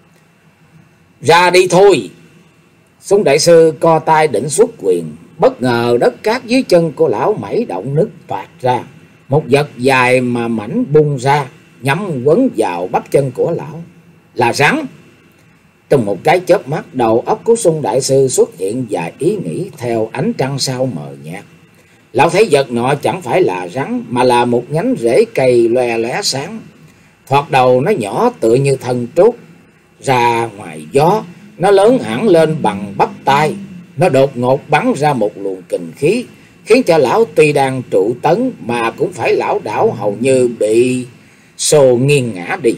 Ra đi thôi! Xung đại sư co tay định xuất quyền, bất ngờ đất cát dưới chân của lão mẩy động nứt toạc ra, một vật dài mà mảnh bung ra, nhắm quấn vào bắp chân của lão. Là rắn! Trong một cái chớp mắt, đầu óc của Xung đại sư xuất hiện vài ý nghĩ theo ánh trăng sao mờ nhạt. Lão thấy vật nọ chẳng phải là rắn, mà là một nhánh rễ cây loè lóe sáng. Thoạt đầu nó nhỏ tựa như thân trúc, ra ngoài gió nó lớn hẳn lên bằng bắp tay. Nó đột ngột bắn ra một luồng kình khí, khiến cho lão tuy đang trụ tấn mà cũng phải lảo đảo, hầu như bị xô nghiêng ngã đi.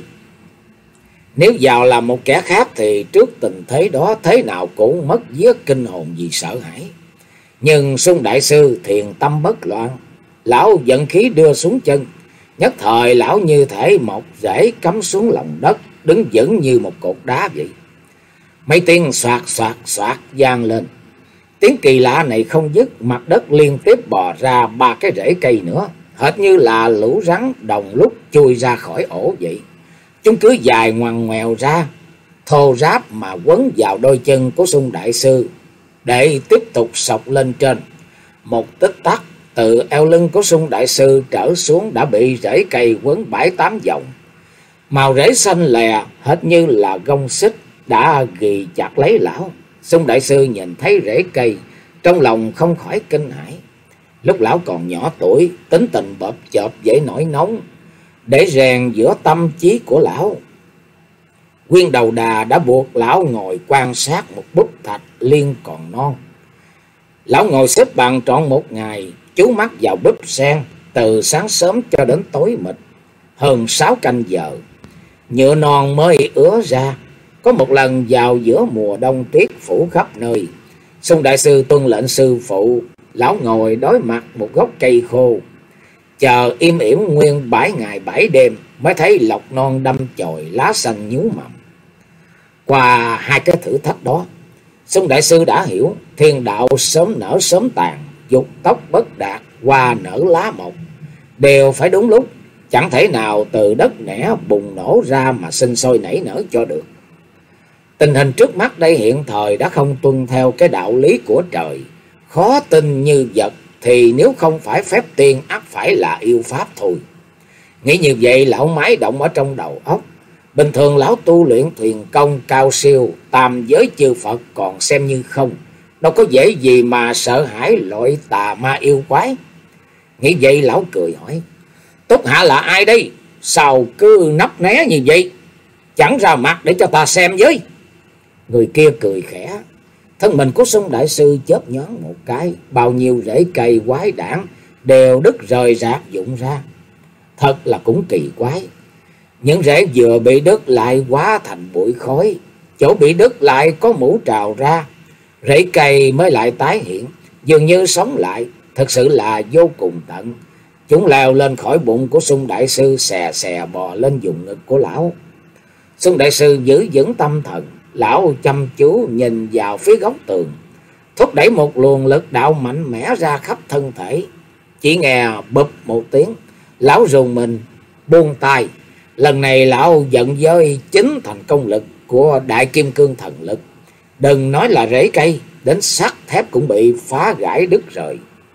Nếu vào là một kẻ khác thì trước tình thế đó thế nào cũng mất vía kinh hồn vì sợ hãi. Nhưng Xung đại sư thiền tâm bất loạn, lão vận khí đưa xuống chân, nhất thời lão như thể một rễ cắm xuống lòng đất, đứng vững như một cột đá vậy. Mấy tiếng xoạt xoạt xoạt vang lên. Tiếng kỳ lạ này không dứt, mặt đất liên tiếp bò ra ba cái rễ cây nữa, hệt như là lũ rắn đồng lúc chui ra khỏi ổ vậy. Chúng cứ dài ngoằn ngoèo ra, thô ráp mà quấn vào đôi chân của Xung đại sư, để tiếp tục sộc lên trên. Một tích tắc, từ eo lưng của Xung đại sư trở xuống đã bị rễ cây quấn bảy tám vòng. Màu rễ xanh lè hệt như là gông xích đã ghì chặt lấy lão. Xung đại sư nhìn thấy rễ cây, trong lòng không khỏi kinh hãi. Lúc lão còn nhỏ tuổi, tính tình bợp chợp dễ nổi nóng, để rèn giữa tâm trí của lão, Nguyên Đầu Đà đã buộc lão ngồi quan sát một bức thạch liên còn non. Lão ngồi xếp bằng trọn một ngày, chú mắt vào búp sen từ sáng sớm cho đến tối mịt, hơn sáu canh giờ. Nhựa non mới ứa ra. Có một lần vào giữa mùa đông tuyết phủ khắp nơi, Xung đại sư tuân lệnh sư phụ, lão ngồi đối mặt một gốc cây khô, chờ im ỉm nguyên bảy ngày bảy đêm mới thấy lộc non đâm chồi, lá xanh nhú mầm. Qua hai cái thử thách đó, Xung đại sư đã hiểu thiên đạo sớm nở sớm tàn, dục tốc bất đạt, hoa nở lá mọc, đều phải đúng lúc, chẳng thể nào từ đất nẻ bùng nổ ra mà sinh sôi nảy nở cho được. Tình hình trước mắt đây hiện thời đã không tuân theo cái đạo lý của trời, khó tin như vật, thì nếu không phải phép tiên ắt phải là yêu pháp thôi. Nghĩ như vậy, lão mái động ở trong đầu óc, Bình thường lão tu luyện thuyền công cao siêu, tam giới chư Phật còn xem như không, đâu có dễ gì mà sợ hãi loại tà ma yêu quái. Nghĩ vậy lão cười hỏi: Túc Hạ là ai đây? Sao cứ nấp né như vậy? Chẳng ra mặt để cho ta xem với. Người kia cười khẽ. Thân mình của Sung đại sư chớp nhoáng một cái, bao nhiêu rễ cây quái đản đều đứt rời rạc dụng ra. Thật là cũng kỳ quái. Những rễ vừa bị đứt lại hóa thành bụi khói, chỗ bị đứt lại có mũ trào ra, rễ cây mới lại tái hiện, dường như sống lại. Thật sự là vô cùng tận. Chúng leo lên khỏi bụng của Sung đại sư, xè xè bò lên vùng ngực của lão. Sung đại sư giữ vững tâm thần, lão chăm chú nhìn vào phía góc tường, thúc đẩy một luồng lực đạo mạnh mẽ ra khắp thân thể. Chỉ nghe bụp một tiếng, lão rùng mình buông tay. Lần này lão vận với chính thành công lực của đại kim cương thần lực. Đừng nói là rễ cây, đến sắt thép cũng bị phá gãy đứt rời.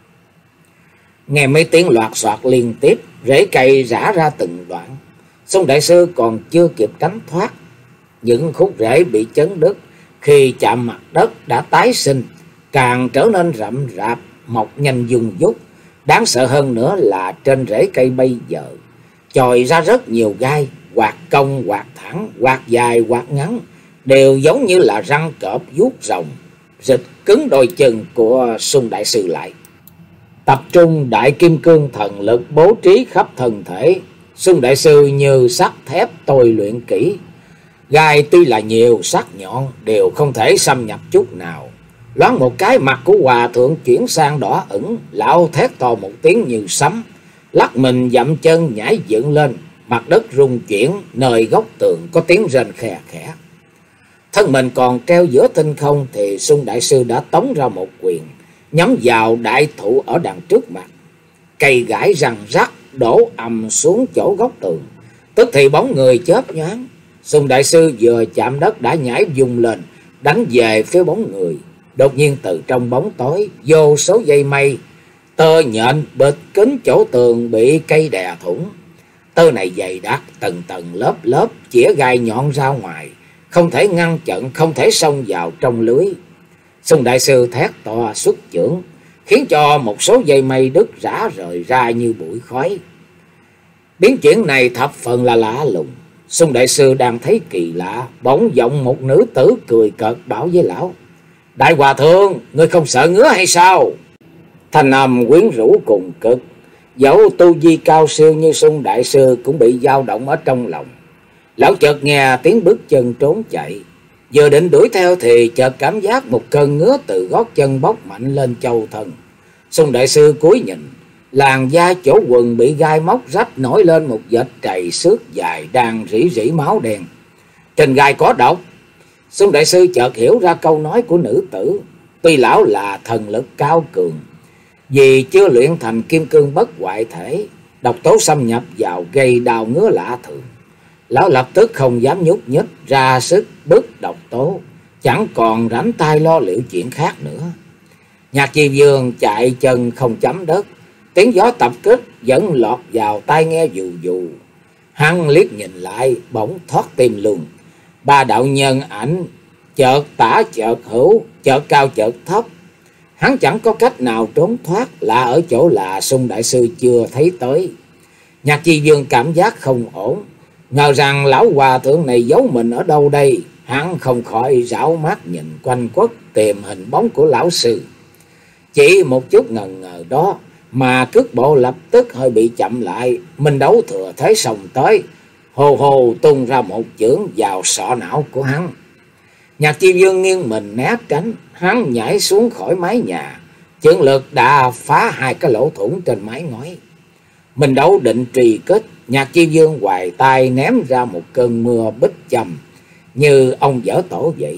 Nghe mấy tiếng loạt soạt liên tiếp, rễ cây rã ra từng đoạn. Sung đại sư còn chưa kịp tránh thoát, những khúc rễ bị chấn đứt khi chạm mặt đất đã tái sinh, càng trở nên rậm rạp, mọc nhanh dung dút. Đáng sợ hơn nữa là trên rễ cây bây giờ chồi ra rất nhiều gai, hoặc cong, hoặc thẳng, hoặc dài, hoặc ngắn, đều giống như là răng cọp vuốt rồng, rịch cứng đôi chân của Sung đại sư lại. Tập trung đại kim cương thần lực bố trí khắp thân thể, Sung đại sư như sắt thép tôi luyện kỹ. Gai tuy là nhiều, sắc nhọn đều không thể xâm nhập chút nào. Loáng một cái, mặt của hòa thượng chuyển sang đỏ ửng, lão thét to một tiếng như sấm, lắc mình dậm chân nhảy dựng lên. Mặt đất rung chuyển, nơi góc tường có tiếng rền khè khẽ. Thân mình còn treo giữa tinh không thì Sung đại sư đã tống ra một quyền, nhắm vào đại thụ ở đằng trước mặt. Cây gãy răng rắc đổ ầm xuống chỗ góc tường, tức thì bóng người chớp nhoáng. Sung đại sư vừa chạm đất đã nhảy vùng lên, đánh về phía bóng người. Đột nhiên từ trong bóng tối, vô số dây mây tơ nhện bịt kín chỗ tường bị cây đè thủng. Tơ này dày đặc, tầng tầng lớp lớp, chĩa gai nhọn ra ngoài, không thể ngăn chặn, không thể xông vào trong lưới. Sung đại sư thét to xuất chưởng, khiến cho một số dây mây đứt rã rời ra như bụi khói. Biến chuyển này thập phần là lạ lùng. Sung đại sư đang thấy kỳ lạ, bỗng vọng một nữ tử cười cợt bảo với lão: Đại hòa thượng, ngươi không sợ ngứa hay sao? Thanh âm quyến rũ cùng cực, dẫu tu vi cao siêu như Sung đại sư cũng bị dao động ở trong lòng. Lão chợt nghe tiếng bước chân trốn chạy, vừa định đuổi theo thì chợt cảm giác một cơn ngứa từ gót chân bốc mạnh lên châu thân. Sung đại sư cúi nhìn, làn da chỗ quần bị gai móc rách nổi lên một vệt trầy xước dài đang rỉ rỉ máu đen. Trên gai có độc. Sung đại sư chợt hiểu ra câu nói của nữ tử. Tuy lão là thần lực cao cường, vì chưa luyện thành kim cương bất hoại thể, độc tố xâm nhập vào gây đau ngứa lạ thường. Lão lập tức không dám nhúc nhích, ra sức bức độc tố, chẳng còn rảnh tay lo liệu chuyện khác nữa. Nhạc Chi Vương chạy chân không chấm đất, tiếng gió tập kích vẫn lọt vào tai nghe dù dù. Hắn liếc nhìn lại, bỗng thoát tim luôn. Ba đạo nhân ảnh chợt tả chợt hữu, chợt cao chợt thấp. Hắn chẳng có cách nào trốn thoát, lạ ở chỗ là Sung đại sư chưa thấy tới. Nhạc Chi Vương cảm giác không ổn, ngờ rằng lão hòa thượng này giấu mình ở đâu đây. Hắn không khỏi rảo mắt nhìn quanh quất tìm hình bóng của lão sư. Chỉ một chút ngần ngờ đó mà cước bộ lập tức hơi bị chậm lại. Minh Đấu thừa thế xông tới, hồ hồ tung ra một chưởng vào sọ não của hắn. Nhạc Chi Vương nghiêng mình né tránh, hắn nhảy xuống khỏi mái nhà, chưởng lực đã phá hai cái lỗ thủng trên mái ngói. Minh Đấu định trì kết, Nhạc Chi Vương hoài tay ném ra một cơn mưa bích châm như ông dở tổ vậy.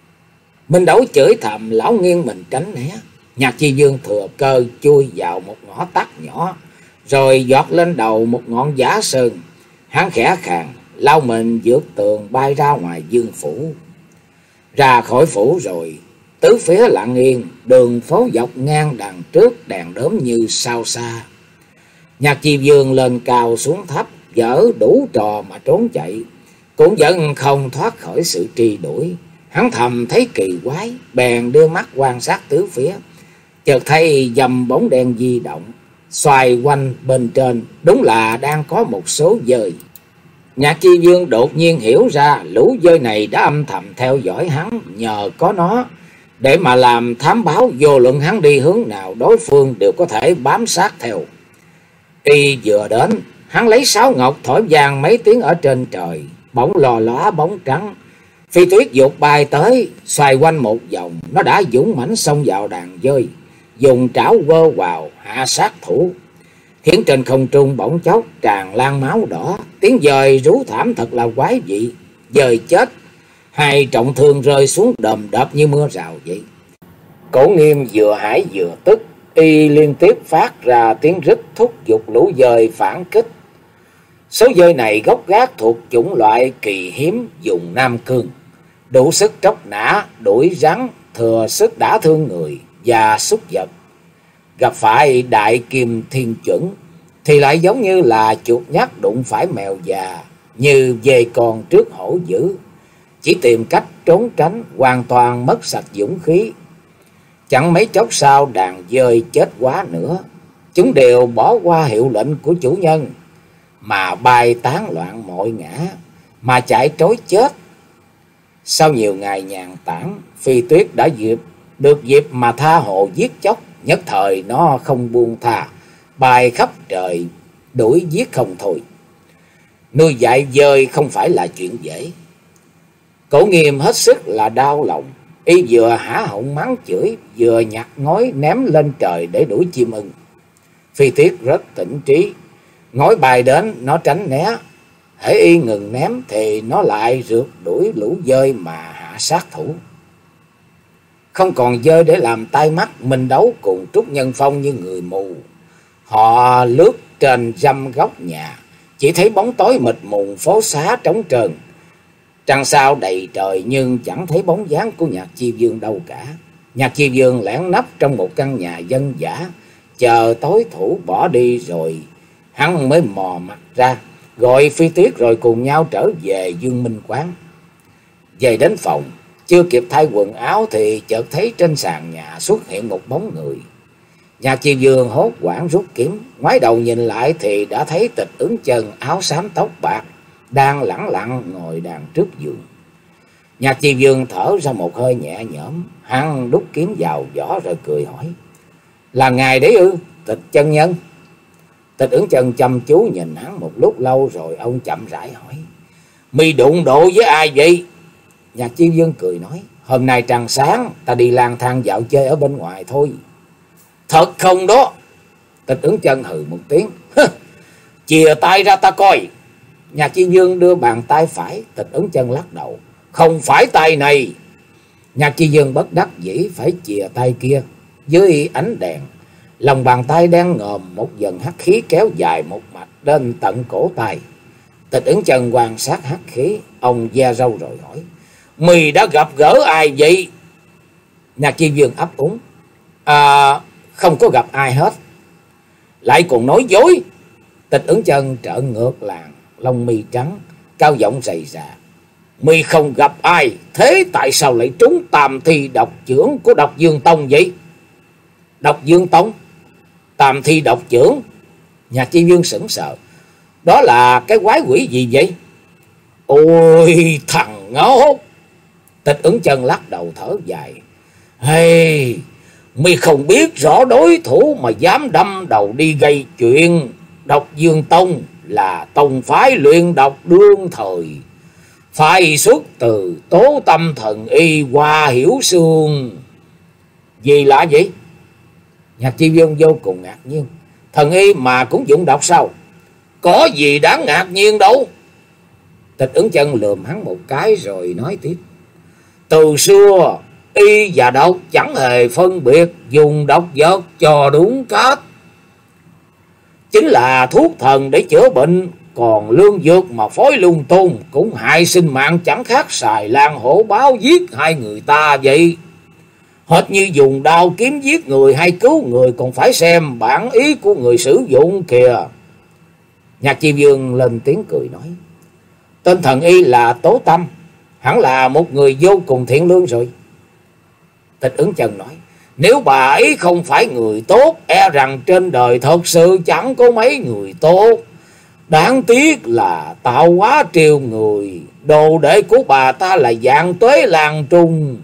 Minh Đấu chửi thầm, lão nghiêng mình tránh né. Nhạc Chi Vương thừa cơ chui vào một ngõ tắt nhỏ, rồi giọt lên đầu một ngọn giá sơn. Hắn khẽ khàng lao mình vượt tường bay ra ngoài dương phủ. Ra khỏi phủ rồi, tứ phía lặng yên, đường phố dọc ngang đằng trước đèn đốm như sao xa. Nhạc Chi Vương lên cao xuống thấp, dở đủ trò mà trốn chạy. cũng vẫn không thoát khỏi sự truy đuổi. Hắn thầm thấy kỳ quái, bèn đưa mắt quan sát tứ phía, chợt thấy dầm bóng đen di động, xoay quanh bên trên, đúng là đang có một số dơi. Nhạc Chi Dương đột nhiên hiểu ra lũ dơi này đã âm thầm theo dõi hắn, nhờ có nó để mà làm thám báo, vô luận hắn đi hướng nào đối phương đều có thể bám sát theo. Y vừa đến, hắn lấy sáo ngọc thổi vang mấy tiếng ở trên trời, bỗng lò lóa bóng trắng. Phi Tuyết dục bay tới, xoay quanh một vòng, nó đã dũng mãnh xông vào đàn dơi, dùng trảo quơ vào hạ sát thủ, khiến trên không trung bỗng chốc tràn lan máu đỏ. Tiếng dời rú thảm thật là quái dị. Dời chết, hai trọng thương rơi xuống đầm đập như mưa rào vậy. Cổ Nghiêm vừa hãi vừa tức, y liên tiếp phát ra tiếng rít thúc giục lũ dơi phản kích. Số dơi này gốc gác thuộc chủng loại kỳ hiếm dùng Nam Cương, đủ sức tróc nã, đuổi rắn, thừa sức đả thương người và súc vật. Gặp phải đại kim thiên chuẩn thì lại giống như là chuột nhắt đụng phải mèo già, như dê con trước hổ dữ, chỉ tìm cách trốn tránh, hoàn toàn mất sạch dũng khí. Chẳng mấy chốc sau, đàn dơi chết quá nữa, chúng đều bỏ qua hiệu lệnh của chủ nhân mà bay tán loạn mọi ngã, mà chạy trối chết. Sau nhiều ngày nhàn tản, Phi Tuyết đã dịp được dịp mà tha hồ giết chóc. Nhất thời nó không buông tha, bay khắp trời đuổi giết không thôi. Nuôi dạy dơi không phải là chuyện dễ. Cổ Nghiêm hết sức là đau lòng, y vừa hả họng mắng chửi, vừa nhặt ngói ném lên trời để đuổi chim ưng. Phi Tuyết rất tỉnh trí, ngói bay đến nó tránh né, hễ y ngừng ném thì nó lại rượt đuổi lũ dơi mà hạ sát thủ. Không còn dơi để làm tai mắt, mình đấu cùng Trúc Nhân Phong như người mù. Họ lướt trên râm góc nhà, chỉ thấy bóng tối mịt mùng, phố xá trống trơn. Trăng sao đầy trời nhưng chẳng thấy bóng dáng của Nhạc Chi Dương đâu cả. Nhạc Chi Dương lẻn nấp trong một căn nhà dân dã, chờ tối thủ bỏ đi rồi hắn mới mò mặt ra, gọi Phi Tuyết rồi cùng nhau trở về Dương Minh Quán. Về đến phòng, chưa kịp thay quần áo thì chợt thấy trên sàn nhà xuất hiện một bóng người. Nhạc Chi Dương hốt hoảng rút kiếm, ngoái đầu nhìn lại thì đã thấy Tịch Ứng Chân áo xám tóc bạc đang lẳng lặng ngồi đàn trước giường. Nhạc Chi Dương thở ra một hơi nhẹ nhõm, hắn đút kiếm vào vỏ rồi cười hỏi: "Là ngài đấy ư, Tịch chân nhân?" Tịch Ứng Chân chăm chú nhìn hắn một lúc lâu rồi ông chậm rãi hỏi: "Mi đụng độ với ai vậy?" Nhạc Chi Dương cười nói: "Hôm nay trăng sáng, ta đi lang thang dạo chơi ở bên ngoài thôi." "Thật không đó?" Tịch Ứng Chân hừ một tiếng: "Chìa tay ra ta coi." Nhạc Chi Dương đưa bàn tay phải, Tịch Ứng Chân lắc đầu: "Không phải tay này." Nhạc Chi Dương bất đắc dĩ phải chìa tay kia. Dưới ánh đèn, lòng bàn tay đen ngòm, một dần hắc khí kéo dài một mạch đến tận cổ tay. Tịch Ứng Chân quan sát hắc khí, ông da râu rồi hỏi: "Mì đã gặp gỡ ai vậy?" Nhạc Chi Dương ấp úng: "À, không có gặp ai hết." "Lại còn nói dối." Tịch Ứng Chân trợn ngược làng, lông mi trắng, cao giọng rầy rà: "Mi không gặp ai, thế tại sao lại trúng tam thi độc chưởng của Độc Dương Tông vậy?" "Độc Dương Tông? Tam thi độc chưởng?" Nhạc Chi Dương sững sờ: "Đó là cái quái quỷ gì vậy?" "Ôi thằng ngốc!" Tịch Ứng Chân lắc đầu thở dài: "Hey, mi không biết rõ đối thủ mà dám đâm đầu đi gây chuyện. Độc Dương Tông là tông phái luyện độc đương thời, phái xuất từ Tố Tâm thần y Hoa Hiểu Sương." "Gì lạ vậy?" Nhạc Chi Dương vô cùng ngạc nhiên: "Thần y mà cũng dụng độc sao?" "Có gì đáng ngạc nhiên đâu." Tịch Ứng Chân lườm hắn một cái rồi nói tiếp: "Từ xưa y và độc chẳng hề phân biệt, dùng độc vật cho đúng cách. Chính là thuốc thần để chữa bệnh, còn lương dược mà phối lung tung cũng hại sinh mạng, chẳng khác xài lan hổ báo giết hai người ta vậy. Hệt như dùng đao kiếm giết người hay cứu người còn phải xem bản ý của người sử dụng kìa." Nhạc Chi Dương lên tiếng cười nói: Tên thần y là Tố Tâm, hẳn là một người vô cùng thiện lương rồi. Tịch Ứng Chân nói, nếu bà ấy không phải người tốt, e rằng trên đời thật sự chẳng có mấy người tốt. Đáng tiếc là tạo hóa triều người, đồ đệ của bà ta là Vạn Tuế Lang Trung.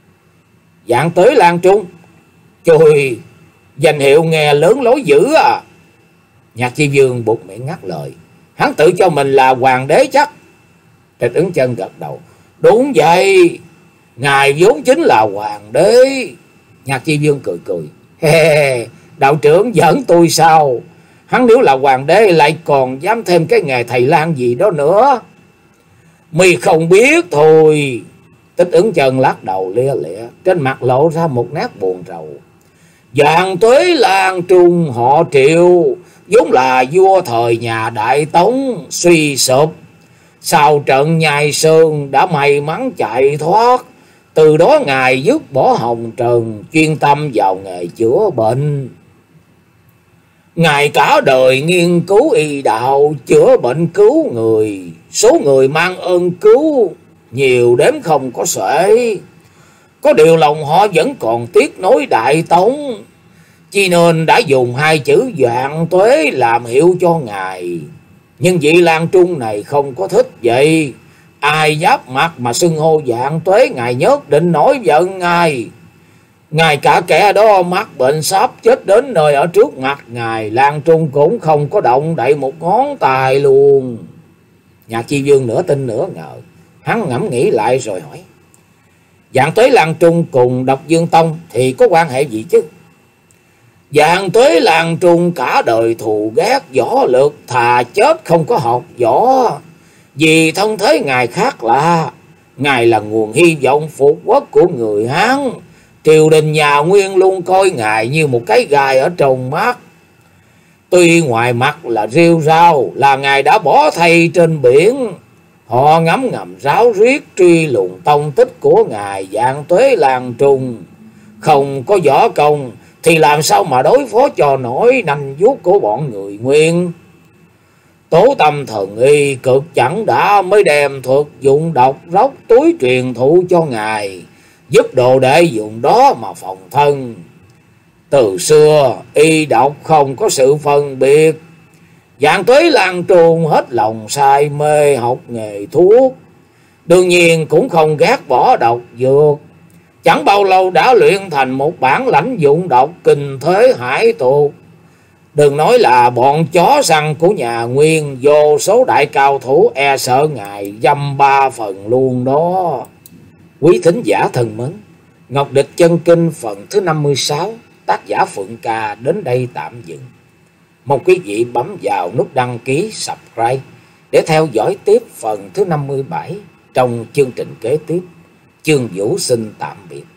Vạn Tuế Lang Trung? Trời, danh hiệu nghe lớn lối dữ à. Nhạc Chi Vương buột miệng ngắt lời, hắn tự cho mình là hoàng đế chắc. Tịch Ứng Chân gật đầu, đúng vậy, ngài vốn chính là hoàng đế. Nhạc Chi Vương cười cười, he, đạo trưởng giỡn tôi sao? Hắn nếu là hoàng đế lại còn dám thêm cái nghề thầy lang gì đó nữa. Mi không biết thôi. Tịch Ứng Chân lắc đầu lia lịa, trên mặt lộ ra một nét buồn rầu. Vạn Tuế Lang Trung họ Triệu, vốn là vua thời nhà Đại Tống, suy sụp. Sau trận Nhai Sơn đã may mắn chạy thoát. Từ đó ngài dứt bỏ hồng trần, chuyên tâm vào nghề chữa bệnh. Ngài cả đời nghiên cứu y đạo, chữa bệnh cứu người. Số người mang ơn cứu nhiều đếm không có xuể. Có điều lòng họ vẫn còn tiếc nối Đại Tống, chi nên đã dùng hai chữ Vạn Tuế làm hiệu cho ngài. Nhưng vị Lang Trung này không có thích vậy. Ai giáp mặt mà xưng hô Vạn Tuế, ngài nhất định nổi giận ngài. Ngài cả kẻ đó mắc bệnh sắp chết đến nơi ở trước mặt ngài, Lang Trung cũng không có động đậy một ngón tay luôn. Nhạc Chi Vương nửa tin nửa ngờ, hắn ngẫm nghĩ lại rồi hỏi, Vạn Tuế Lang Trung cùng Độc Dương Tông thì có quan hệ gì chứ? Vạn Tuế Lang Trung cả đời thù ghét võ lực, thà chết không có học võ. Vì thân thế ngài khác lạ, ngài là nguồn hy vọng phục quốc của người Hán. Triều đình nhà Nguyên luôn coi ngài như một cái gai ở trong mắt. Tuy ngoài mặt là rêu rao là ngài đã bỏ thầy trên biển, họ ngấm ngầm ráo riết truy lùng tông tích của ngài Vạn Tuế Lang Trung. Không có võ công thì làm sao mà đối phó cho nổi nanh vuốt của bọn người Nguyên. Tố Tâm thần y cực chẳng đã mới đem thuật dụng độc róc túi truyền thụ cho ngài, giúp đồ đệ dùng đó mà phòng thân. Từ xưa y độc không có sự phân biệt. Vạn Tuế Lang Trung hết lòng say mê học nghề thuốc, đương nhiên cũng không ghét bỏ độc dược. Chẳng bao lâu đã luyện thành một bản lãnh dụng độc kinh thế hải tục. Đừng nói là bọn chó săn của nhà Nguyên, vô số đại cao thủ e sợ ngài dăm ba phần luôn đó. Quý thính giả thân mến, Ngọc Địch Chân Kinh phần thứ năm mươi sáu, tác giả Phượng Ca đến đây tạm dừng. Mong quý vị bấm vào nút đăng ký, subscribe để theo dõi tiếp phần thứ năm mươi bảy trong chương trình kế tiếp. Chương Vũ xin tạm biệt.